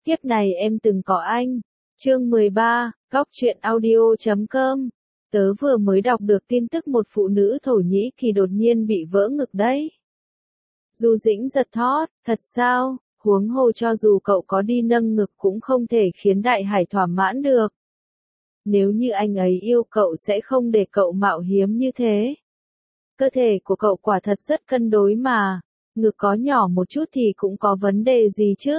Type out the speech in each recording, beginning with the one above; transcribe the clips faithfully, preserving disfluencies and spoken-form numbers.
Kiếp này em từng có anh. Chương mười ba, góc truyện audio chấm com. Tớ vừa mới đọc được tin tức một phụ nữ Thổ Nhĩ Kỳ đột nhiên bị vỡ ngực đấy. Du Dĩnh giật thót, thật sao, huống hồ cho dù cậu có đi nâng ngực cũng không thể khiến Đại Hải thỏa mãn được. Nếu như anh ấy yêu cậu sẽ không để cậu mạo hiểm như thế. Cơ thể của cậu quả thật rất cân đối mà, ngực có nhỏ một chút thì cũng có vấn đề gì chứ.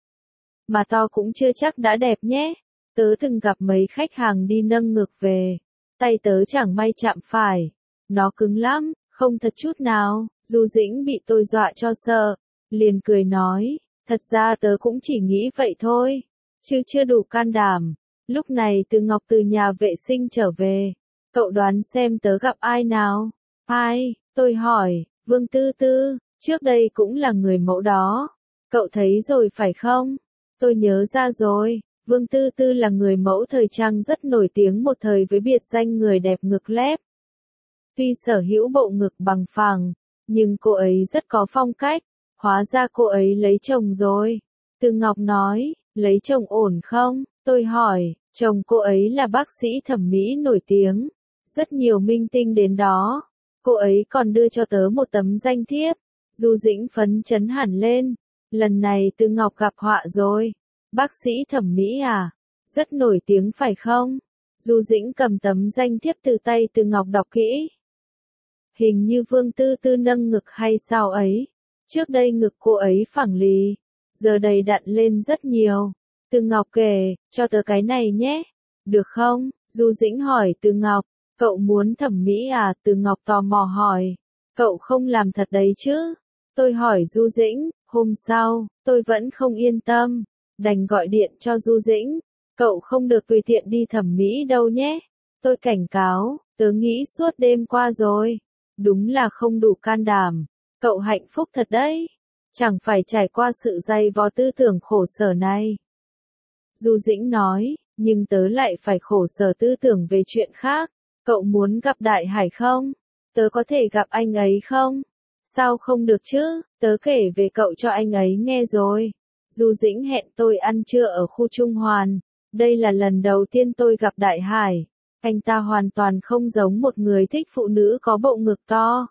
Mà to cũng chưa chắc đã đẹp nhé. Tớ từng gặp mấy khách hàng đi nâng ngực về, tay tớ chẳng may chạm phải, nó cứng lắm, không thật chút nào. Du Dĩnh bị tôi dọa cho sợ, liền cười nói, thật ra tớ cũng chỉ nghĩ vậy thôi, chứ chưa đủ can đảm. Lúc này Từ Ngọc từ nhà vệ sinh trở về, cậu đoán xem tớ gặp ai nào? Ai? Tôi hỏi. Vương Tư Tư, trước đây cũng là người mẫu đó. Cậu thấy rồi phải không? Tôi nhớ ra rồi, Vương Tư Tư là người mẫu thời trang rất nổi tiếng một thời với biệt danh người đẹp ngực lép. Tuy sở hữu bộ ngực bằng phẳng, nhưng cô ấy rất có phong cách, hóa ra cô ấy lấy chồng rồi. Từ Ngọc nói, lấy chồng ổn không? Tôi hỏi, chồng cô ấy là bác sĩ thẩm mỹ nổi tiếng, rất nhiều minh tinh đến đó. Cô ấy còn đưa cho tớ một tấm danh thiếp. Du Dĩnh phấn chấn hẳn lên, lần này Từ Ngọc gặp họa rồi. Bác sĩ thẩm mỹ à? Rất nổi tiếng phải không? Du Dĩnh cầm tấm danh thiếp từ tay Từ Ngọc đọc kỹ. Hình như Vương Tư Tư nâng ngực hay sao ấy. Trước đây ngực cô ấy phẳng lì, giờ đầy đặn lên rất nhiều. Từ Ngọc kể, cho tớ cái này nhé. Được không? Du Dĩnh hỏi Từ Ngọc, cậu muốn thẩm mỹ à? Từ Ngọc tò mò hỏi, cậu không làm thật đấy chứ? Tôi hỏi Du Dĩnh, hôm sau, tôi vẫn không yên tâm, đành gọi điện cho Du Dĩnh, cậu không được tùy tiện đi thẩm mỹ đâu nhé. Tôi cảnh cáo, tớ nghĩ suốt đêm qua rồi, đúng là không đủ can đảm, cậu hạnh phúc thật đấy, chẳng phải trải qua sự dày vò tư tưởng khổ sở này. Du Dĩnh nói, nhưng tớ lại phải khổ sở tư tưởng về chuyện khác, cậu muốn gặp Đại Hải không? Tớ có thể gặp anh ấy không? Sao không được chứ, tớ kể về cậu cho anh ấy nghe rồi. Du Dĩnh hẹn tôi ăn trưa ở khu Trung Hoàn, đây là lần đầu tiên tôi gặp Đại Hải. Anh ta hoàn toàn không giống một người thích phụ nữ có bộ ngực to.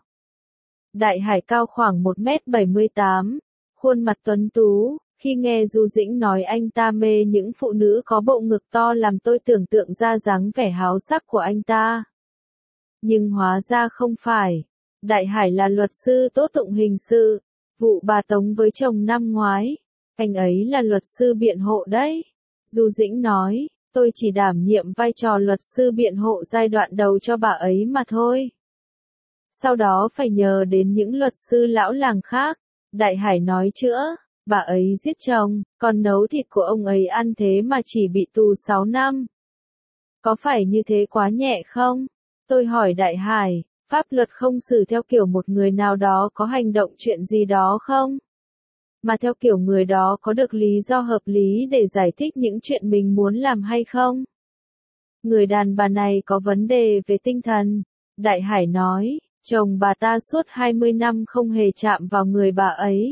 Đại Hải cao khoảng một mét bảy mươi tám, khuôn mặt tuấn tú, khi nghe Du Dĩnh nói anh ta mê những phụ nữ có bộ ngực to làm tôi tưởng tượng ra dáng vẻ háo sắc của anh ta. Nhưng hóa ra không phải. Đại Hải là luật sư tố tụng hình sự, vụ bà Tống với chồng năm ngoái. Anh ấy là luật sư biện hộ đấy. Du Dĩnh nói, tôi chỉ đảm nhiệm vai trò luật sư biện hộ giai đoạn đầu cho bà ấy mà thôi. Sau đó phải nhờ đến những luật sư lão làng khác. Đại Hải nói chữa, bà ấy giết chồng, còn nấu thịt của ông ấy ăn thế mà chỉ bị tù sáu năm. Có phải như thế quá nhẹ không? Tôi hỏi Đại Hải, pháp luật không xử theo kiểu một người nào đó có hành động chuyện gì đó không? Mà theo kiểu người đó có được lý do hợp lý để giải thích những chuyện mình muốn làm hay không? Người đàn bà này có vấn đề về tinh thần. Đại Hải nói, chồng bà ta suốt hai mươi năm không hề chạm vào người bà ấy.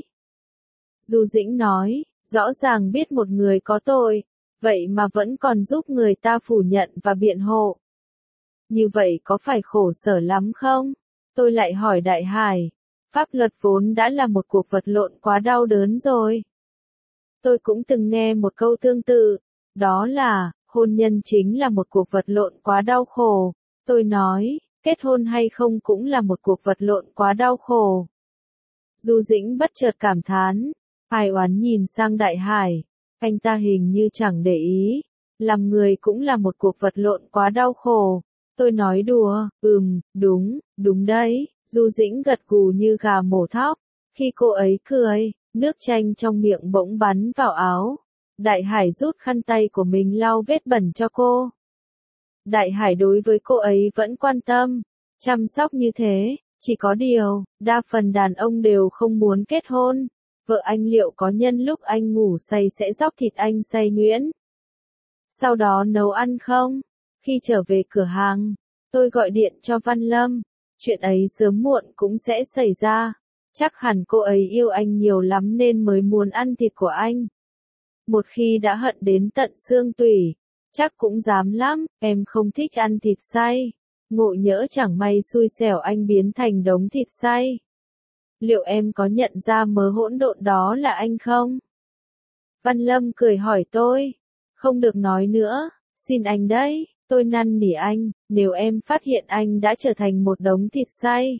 Du Dĩnh nói, rõ ràng biết một người có tội, vậy mà vẫn còn giúp người ta phủ nhận và biện hộ. Như vậy có phải khổ sở lắm không? Tôi lại hỏi Đại Hải, pháp luật vốn đã là một cuộc vật lộn quá đau đớn rồi. Tôi cũng từng nghe một câu tương tự, đó là, hôn nhân chính là một cuộc vật lộn quá đau khổ. Tôi nói, kết hôn hay không cũng là một cuộc vật lộn quá đau khổ. Du Dĩnh bất chợt cảm thán, ai oán nhìn sang Đại Hải, anh ta hình như chẳng để ý, làm người cũng là một cuộc vật lộn quá đau khổ. Tôi nói đùa, ừm, đúng, đúng đấy. Du Dĩnh gật gù như gà mổ thóc. Khi cô ấy cười, nước chanh trong miệng bỗng bắn vào áo. Đại Hải rút khăn tay của mình lau vết bẩn cho cô. Đại Hải đối với cô ấy vẫn quan tâm, chăm sóc như thế, chỉ có điều, đa phần đàn ông đều không muốn kết hôn. Vợ anh liệu có nhân lúc anh ngủ say sẽ róc thịt anh say nhuyễn, sau đó nấu ăn không? Khi trở về cửa hàng, tôi gọi điện cho Văn Lâm, chuyện ấy sớm muộn cũng sẽ xảy ra. Chắc hẳn cô ấy yêu anh nhiều lắm nên mới muốn ăn thịt của anh. Một khi đã hận đến tận xương tủy, chắc cũng dám lắm, em không thích ăn thịt xay. Ngộ nhỡ chẳng may xui xẻo anh biến thành đống thịt xay. Liệu em có nhận ra mớ hỗn độn đó là anh không? Văn Lâm cười hỏi tôi. Không được nói nữa, xin anh đấy, tôi năn nỉ anh, nếu em phát hiện anh đã trở thành một đống thịt xay.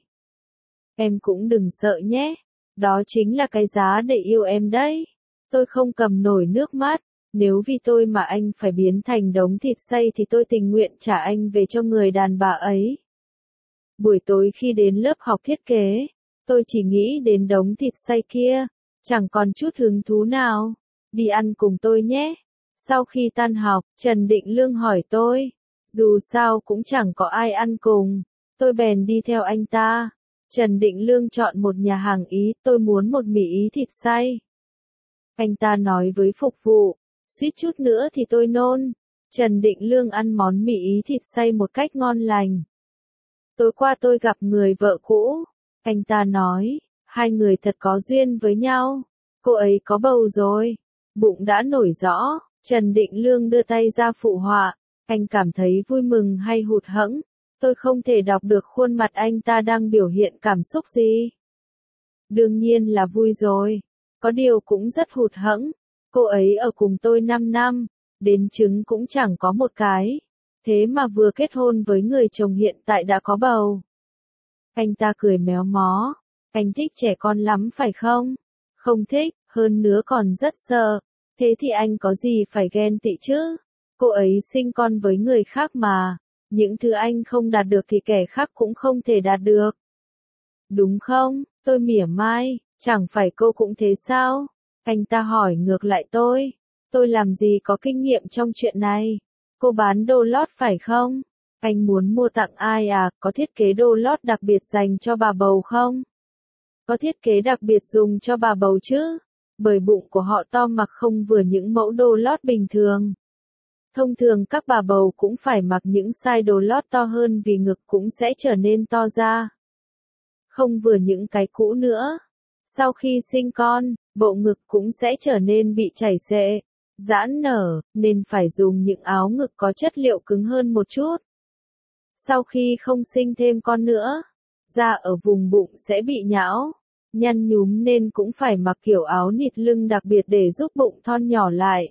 Em cũng đừng sợ nhé, đó chính là cái giá để yêu em đấy. Tôi không cầm nổi nước mắt, nếu vì tôi mà anh phải biến thành đống thịt xay thì tôi tình nguyện trả anh về cho người đàn bà ấy. Buổi tối khi đến lớp học thiết kế, tôi chỉ nghĩ đến đống thịt xay kia, chẳng còn chút hứng thú nào. Đi ăn cùng tôi nhé. Sau khi tan học, Trần Định Lương hỏi tôi. Dù sao cũng chẳng có ai ăn cùng. Tôi bèn đi theo anh ta. Trần Định Lương chọn một nhà hàng Ý, tôi muốn một mì Ý thịt xay. Anh ta nói với phục vụ, suýt chút nữa thì tôi nôn. Trần Định Lương ăn món mì Ý thịt xay một cách ngon lành. Tối qua tôi gặp người vợ cũ. Anh ta nói, hai người thật có duyên với nhau. Cô ấy có bầu rồi. Bụng đã nổi rõ. Trần Định Lương đưa tay ra phụ họa. Anh cảm thấy vui mừng hay hụt hẫng? Tôi không thể đọc được khuôn mặt anh ta đang biểu hiện cảm xúc gì. Đương nhiên là vui rồi. Có điều cũng rất hụt hẫng. Cô ấy ở cùng tôi năm năm. Đến trứng cũng chẳng có một cái. Thế mà vừa kết hôn với người chồng hiện tại đã có bầu. Anh ta cười méo mó. Anh thích trẻ con lắm phải không? Không thích, hơn nữa còn rất sợ. Thế thì anh có gì phải ghen tị chứ? Cô ấy sinh con với người khác mà. Những thứ anh không đạt được thì kẻ khác cũng không thể đạt được. Đúng không? Tôi mỉa mai. Chẳng phải cô cũng thế sao? Anh ta hỏi ngược lại tôi. Tôi làm gì có kinh nghiệm trong chuyện này? Cô bán đồ lót phải không? Anh muốn mua tặng ai à? Có thiết kế đồ lót đặc biệt dành cho bà bầu không? Có thiết kế đặc biệt dùng cho bà bầu chứ? Bởi bụng của họ to mặc không vừa những mẫu đồ lót bình thường. Thông thường các bà bầu cũng phải mặc những size đồ lót to hơn vì ngực cũng sẽ trở nên to ra. Không vừa những cái cũ nữa. Sau khi sinh con, bộ ngực cũng sẽ trở nên bị chảy xệ, giãn nở, nên phải dùng những áo ngực có chất liệu cứng hơn một chút. Sau khi không sinh thêm con nữa, da ở vùng bụng sẽ bị nhão, nhăn nhúm nên cũng phải mặc kiểu áo nịt lưng đặc biệt để giúp bụng thon nhỏ lại.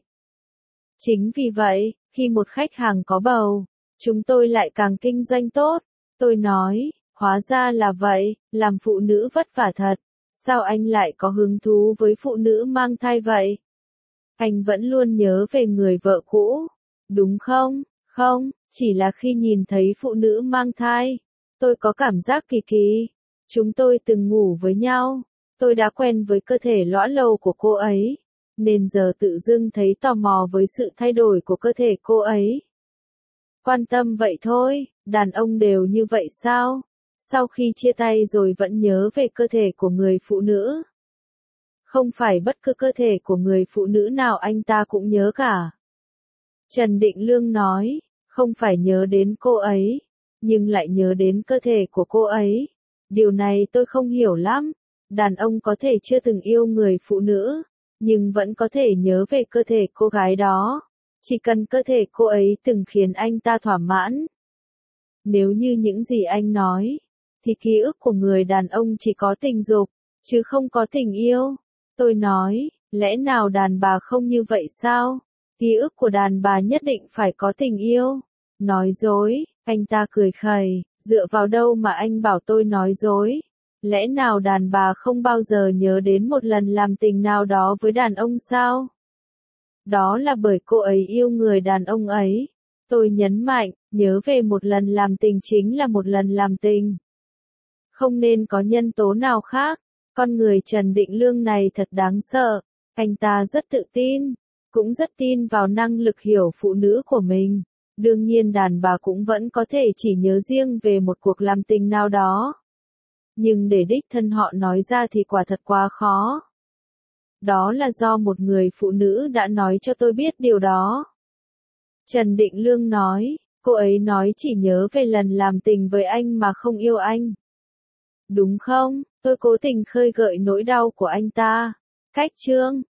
Chính vì vậy, khi một khách hàng có bầu, chúng tôi lại càng kinh doanh tốt. Tôi nói, hóa ra là vậy, làm phụ nữ vất vả thật. Sao anh lại có hứng thú với phụ nữ mang thai vậy? Anh vẫn luôn nhớ về người vợ cũ, đúng không? Không, chỉ là khi nhìn thấy phụ nữ mang thai, tôi có cảm giác kỳ kỳ. Chúng tôi từng ngủ với nhau, tôi đã quen với cơ thể lõa lồ của cô ấy, nên giờ tự dưng thấy tò mò với sự thay đổi của cơ thể cô ấy. Quan tâm vậy thôi, đàn ông đều như vậy sao? Sau khi chia tay rồi vẫn nhớ về cơ thể của người phụ nữ. Không phải bất cứ cơ thể của người phụ nữ nào anh ta cũng nhớ cả. Trần Định Lương nói, không phải nhớ đến cô ấy, nhưng lại nhớ đến cơ thể của cô ấy. Điều này tôi không hiểu lắm. Đàn ông có thể chưa từng yêu người phụ nữ, nhưng vẫn có thể nhớ về cơ thể cô gái đó. Chỉ cần cơ thể cô ấy từng khiến anh ta thỏa mãn. Nếu như những gì anh nói, thì ký ức của người đàn ông chỉ có tình dục, chứ không có tình yêu. Tôi nói, lẽ nào đàn bà không như vậy sao? Ký ức của đàn bà nhất định phải có tình yêu. Nói dối, anh ta cười khẩy, dựa vào đâu mà anh bảo tôi nói dối? Lẽ nào đàn bà không bao giờ nhớ đến một lần làm tình nào đó với đàn ông sao? Đó là bởi cô ấy yêu người đàn ông ấy. Tôi nhấn mạnh, nhớ về một lần làm tình chính là một lần làm tình. Không nên có nhân tố nào khác. Con người Trần Định Lương này thật đáng sợ. Anh ta rất tự tin, cũng rất tin vào năng lực hiểu phụ nữ của mình. Đương nhiên đàn bà cũng vẫn có thể chỉ nhớ riêng về một cuộc làm tình nào đó. Nhưng để đích thân họ nói ra thì quả thật quá khó. Đó là do một người phụ nữ đã nói cho tôi biết điều đó. Trần Định Lương nói, cô ấy nói chỉ nhớ về lần làm tình với anh mà không yêu anh. Đúng không? Tôi cố tình khơi gợi nỗi đau của anh ta. Cách chương